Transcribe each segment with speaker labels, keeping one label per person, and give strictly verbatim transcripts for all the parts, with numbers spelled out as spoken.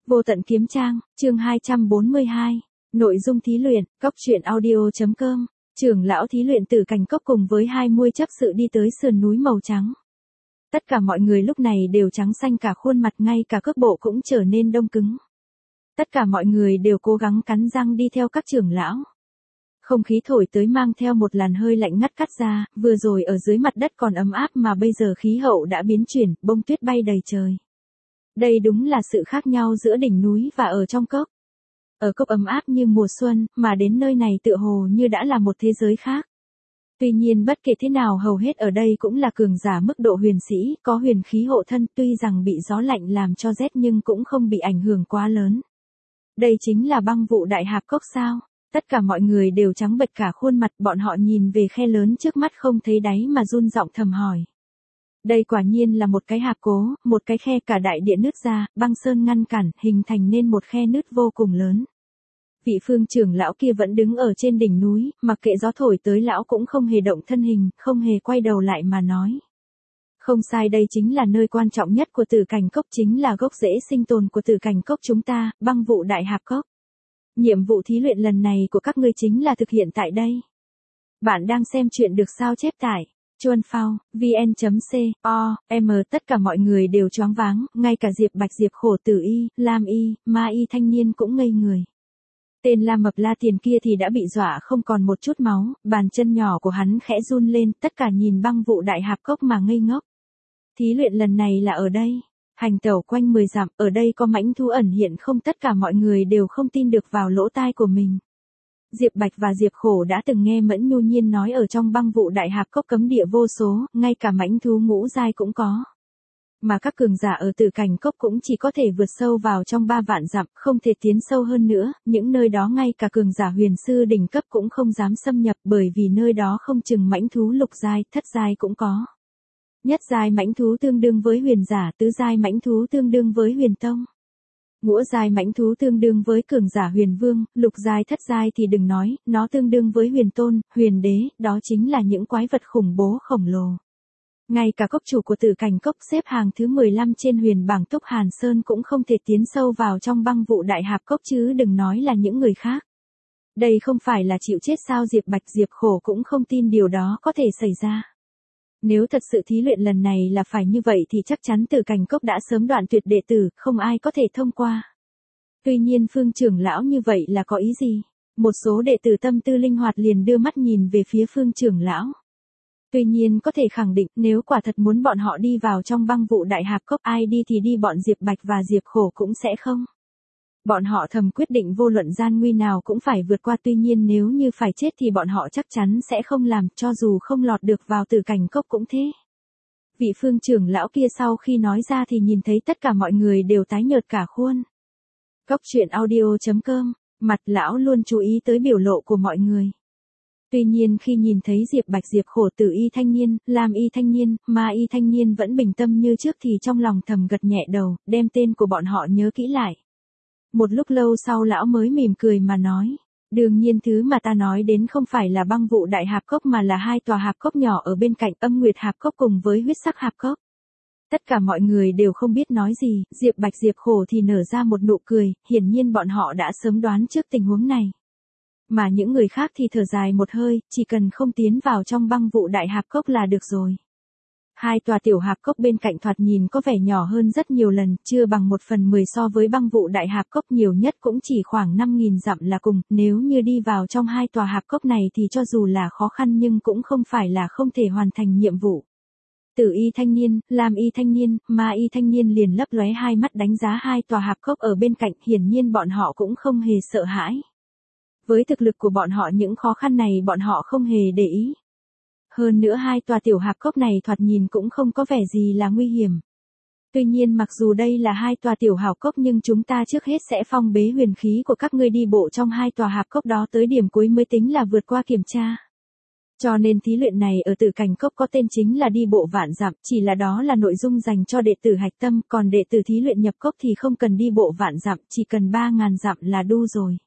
Speaker 1: Vô tận kiếm trang, chương hai trăm bốn mươi hai. Nội dung thí luyện, cốc truyện audio.com. Trưởng lão thí luyện Tử Cảnh Cốc cùng với hai mươi chấp sự đi tới sườn núi màu trắng. Tất cả mọi người lúc này đều trắng xanh cả khuôn mặt, ngay cả cước bộ cũng trở nên đông cứng. Tất cả mọi người đều cố gắng cắn răng đi theo các trưởng lão. Không khí thổi tới mang theo một làn hơi lạnh ngắt cắt ra, vừa rồi ở dưới mặt đất còn ấm áp mà bây giờ khí hậu đã biến chuyển, bông tuyết bay đầy trời. Đây đúng là sự khác nhau giữa đỉnh núi và ở trong cốc. Ở cốc ấm áp như mùa xuân, mà đến nơi này tựa hồ như đã là một thế giới khác. Tuy nhiên bất kể thế nào hầu hết ở đây cũng là cường giả mức độ huyền sĩ, có huyền khí hộ thân, tuy rằng bị gió lạnh làm cho rét nhưng cũng không bị ảnh hưởng quá lớn. Đây chính là băng vụ đại hạp cốc sao? Tất cả mọi người đều trắng bệch cả khuôn mặt, bọn họ nhìn về khe lớn trước mắt không thấy đáy mà run giọng thầm hỏi. Đây quả nhiên là một cái hạp cố, một cái khe cả đại địa nứt ra, băng sơn ngăn cản, hình thành nên một khe nứt vô cùng lớn. Vị phương trưởng lão kia vẫn đứng ở trên đỉnh núi, mặc kệ gió thổi tới lão cũng không hề động thân hình, không hề quay đầu lại mà nói. Không sai, đây chính là nơi quan trọng nhất của Tử Cảnh Cốc, chính là gốc rễ sinh tồn của Tử Cảnh Cốc chúng ta, băng vụ đại hạp cốc. Nhiệm vụ thí luyện lần này của các ngươi chính là thực hiện tại đây. Bạn đang xem chuyện được sao chép tại chuan phao vn chấm com. Tất cả mọi người đều choáng váng, ngay cả Diệp Bạch, Diệp Khổ, Tử Y, Lam Y, Ma Y thanh niên cũng ngây người. Tên La Mập La Tiền kia thì đã bị dọa không còn một chút máu, bàn chân nhỏ của hắn khẽ run lên, tất cả nhìn băng vụ đại hạp cốc mà ngây ngốc. Thí luyện lần này là ở đây. Hành tẩu quanh mười dặm, ở đây có mãnh thú ẩn hiện không, tất cả mọi người đều không tin được vào lỗ tai của mình. Diệp Bạch và Diệp Khổ đã từng nghe Mẫn Nhu Nhiên nói ở trong băng vụ đại hạp cốc cấm địa vô số, ngay cả mãnh thú ngũ giai cũng có. Mà các cường giả ở Tử Cảnh Cốc cũng chỉ có thể vượt sâu vào trong ba vạn dặm, không thể tiến sâu hơn nữa, những nơi đó ngay cả cường giả huyền sư đỉnh cấp cũng không dám xâm nhập, bởi vì nơi đó không chừng mãnh thú lục giai, thất giai cũng có. Nhất giai mãnh thú tương đương với huyền giả, tứ giai mãnh thú tương đương với huyền tông. Ngũ giai mãnh thú tương đương với cường giả huyền vương, lục giai thất giai thì đừng nói, nó tương đương với huyền tôn, huyền đế, đó chính là những quái vật khủng bố khổng lồ. Ngay cả cốc chủ của Tử Cảnh Cốc xếp hàng thứ mười lăm trên huyền bảng Túc Hàn Sơn cũng không thể tiến sâu vào trong băng vụ đại hạp cốc, chứ đừng nói là những người khác. Đây không phải là chịu chết sao? Diệp Bạch, Diệp Khổ cũng không tin điều đó có thể xảy ra. Nếu thật sự thí luyện lần này là phải như vậy thì chắc chắn Tử Cảnh Cốc đã sớm đoạn tuyệt đệ tử, không ai có thể thông qua. Tuy nhiên phương trưởng lão như vậy là có ý gì? Một số đệ tử tâm tư linh hoạt liền đưa mắt nhìn về phía phương trưởng lão. Tuy nhiên có thể khẳng định, nếu quả thật muốn bọn họ đi vào trong băng vụ đại hạp cốc, ai đi thì đi, bọn Diệp Bạch và Diệp Khổ cũng sẽ không. Bọn họ thầm quyết định vô luận gian nguy nào cũng phải vượt qua, tuy nhiên nếu như phải chết thì bọn họ chắc chắn sẽ không làm, cho dù không lọt được vào Tử Cảnh Cốc cũng thế. Vị phương trưởng lão kia sau khi nói ra thì nhìn thấy tất cả mọi người đều tái nhợt cả khuôn. Cốc truyện audio.com, mặt lão luôn chú ý tới biểu lộ của mọi người. Tuy nhiên khi nhìn thấy Diệp Bạch, Diệp Khổ, Tử Y thanh niên, Lam Y thanh niên, Ma Y thanh niên vẫn bình tâm như trước thì trong lòng thầm gật nhẹ đầu, đem tên của bọn họ nhớ kỹ lại. Một lúc lâu sau lão mới mỉm cười mà nói, đương nhiên thứ mà ta nói đến không phải là băng vụ đại hạp cốc mà là hai tòa hạp cốc nhỏ ở bên cạnh, Âm Nguyệt hạp cốc cùng với Huyết Sắc hạp cốc. Tất cả mọi người đều không biết nói gì, Diệp Bạch, Diệp Khổ thì nở ra một nụ cười, hiển nhiên bọn họ đã sớm đoán trước tình huống này. Mà những người khác thì thở dài một hơi, chỉ cần không tiến vào trong băng vụ đại hạp cốc là được rồi. Hai tòa tiểu hạp cốc bên cạnh thoạt nhìn có vẻ nhỏ hơn rất nhiều lần, chưa bằng một phần mười so với băng vụ đại hạp cốc, nhiều nhất cũng chỉ khoảng năm nghìn dặm là cùng, nếu như đi vào trong hai tòa hạp cốc này thì cho dù là khó khăn nhưng cũng không phải là không thể hoàn thành nhiệm vụ. Tử Y thanh niên, Lam Y thanh niên, Ma Y thanh niên liền lấp lóe hai mắt đánh giá hai tòa hạp cốc ở bên cạnh, hiển nhiên bọn họ cũng không hề sợ hãi. Với thực lực của bọn họ những khó khăn này bọn họ không hề để ý. Hơn nữa hai tòa tiểu hạp cốc này thoạt nhìn cũng không có vẻ gì là nguy hiểm. Tuy nhiên mặc dù đây là hai tòa tiểu hạp cốc nhưng chúng ta trước hết sẽ phong bế huyền khí của các ngươi đi bộ trong hai tòa hạp cốc đó tới điểm cuối mới tính là vượt qua kiểm tra. Cho nên thí luyện này ở Tử Cảnh Cốc có tên chính là đi bộ vạn dặm, chỉ là đó là nội dung dành cho đệ tử hạch tâm, còn đệ tử thí luyện nhập cốc thì không cần đi bộ vạn dặm, chỉ cần ba ngàn dặm là đủ rồi.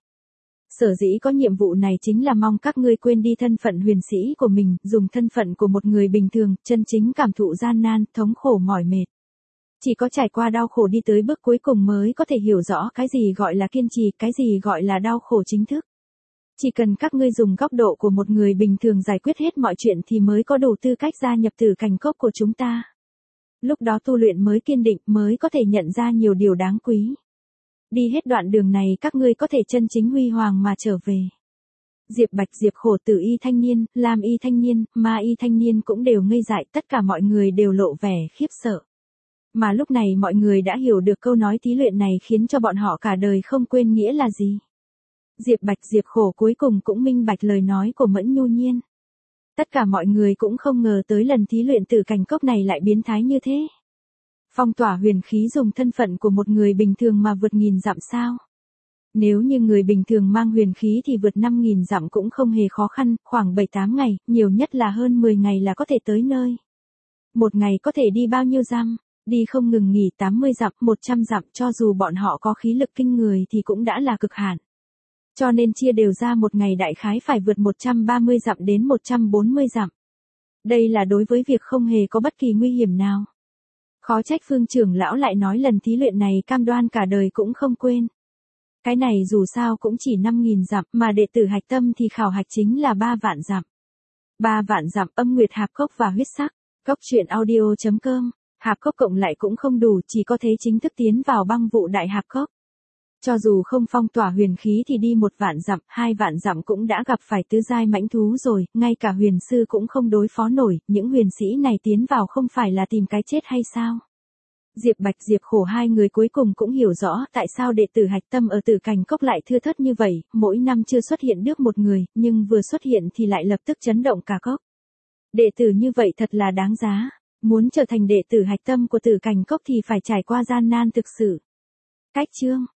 Speaker 1: Sở dĩ có nhiệm vụ này chính là mong các ngươi quên đi thân phận huyền sĩ của mình, dùng thân phận của một người bình thường, chân chính cảm thụ gian nan, thống khổ mỏi mệt. Chỉ có trải qua đau khổ đi tới bước cuối cùng mới có thể hiểu rõ cái gì gọi là kiên trì, cái gì gọi là đau khổ chính thức. Chỉ cần các ngươi dùng góc độ của một người bình thường giải quyết hết mọi chuyện thì mới có đủ tư cách gia nhập tử cảnh cốc của chúng ta. Lúc đó tu luyện mới kiên định, mới có thể nhận ra nhiều điều đáng quý. Đi hết đoạn đường này các ngươi có thể chân chính huy hoàng mà trở về. Diệp Bạch, Diệp Khổ, Tử Y thanh niên, Lam Y thanh niên, Ma Y thanh niên cũng đều ngây dại, tất cả mọi người đều lộ vẻ khiếp sợ. Mà lúc này mọi người đã hiểu được câu nói thí luyện này khiến cho bọn họ cả đời không quên nghĩa là gì. Diệp Bạch, Diệp Khổ cuối cùng cũng minh bạch lời nói của Mẫn Nhu Nhiên. Tất cả mọi người cũng không ngờ tới lần thí luyện tử cảnh cốc này lại biến thái như thế. Phong tỏa huyền khí dùng thân phận của một người bình thường mà vượt nghìn dặm sao? Nếu như người bình thường mang huyền khí thì vượt năm nghìn dặm cũng không hề khó khăn, khoảng bảy tám ngày, nhiều nhất là hơn mười ngày là có thể tới nơi. Một ngày có thể đi bao nhiêu dặm? Đi không ngừng nghỉ tám mươi dặm, một trăm dặm, cho dù bọn họ có khí lực kinh người thì cũng đã là cực hạn. Cho nên chia đều ra một ngày đại khái phải vượt một trăm ba mươi dặm đến một trăm bốn mươi dặm. Đây là đối với việc không hề có bất kỳ nguy hiểm nào. Khó trách Phương trưởng lão lại nói lần thí luyện này cam đoan cả đời cũng không quên. Cái này dù sao cũng chỉ năm nghìn dặm, mà đệ tử hạch tâm thì khảo hạch chính là ba vạn dặm. ba vạn dặm. Âm Nguyệt Hạp Cốc và huyết sắc. Cốc truyện audio chấm com. Hạp Cốc cộng lại cũng không đủ, chỉ có thế chính thức tiến vào băng vụ đại hạp cốc. Cho dù không phong tỏa huyền khí thì đi một vạn dặm, hai vạn dặm cũng đã gặp phải tứ giai mãnh thú rồi, ngay cả huyền sư cũng không đối phó nổi, những huyền sĩ này tiến vào không phải là tìm cái chết hay sao? Diệp Bạch, Diệp Khổ hai người cuối cùng cũng hiểu rõ tại sao đệ tử hạch tâm ở tử cảnh cốc lại thưa thớt như vậy, mỗi năm chưa xuất hiện được một người, nhưng vừa xuất hiện thì lại lập tức chấn động cả cốc. Đệ tử như vậy thật là đáng giá, muốn trở thành đệ tử hạch tâm của tử cảnh cốc thì phải trải qua gian nan thực sự. Cách chương